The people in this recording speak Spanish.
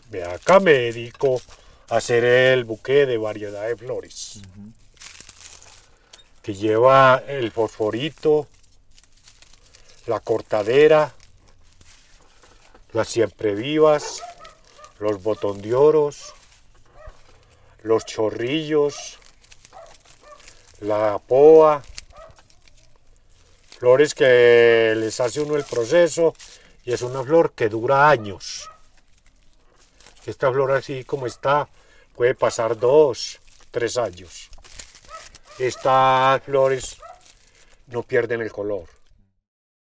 Ve acá me dedico a hacer el buque de variedad de flores. Que lleva el fosforito, la cortadera, las siemprevivas, los botón de oros, los chorrillos, la poa, flores que les hace uno el proceso y es una flor que dura años. Esta flor así como está puede pasar 2, 3 años. Estas flores no pierden el color.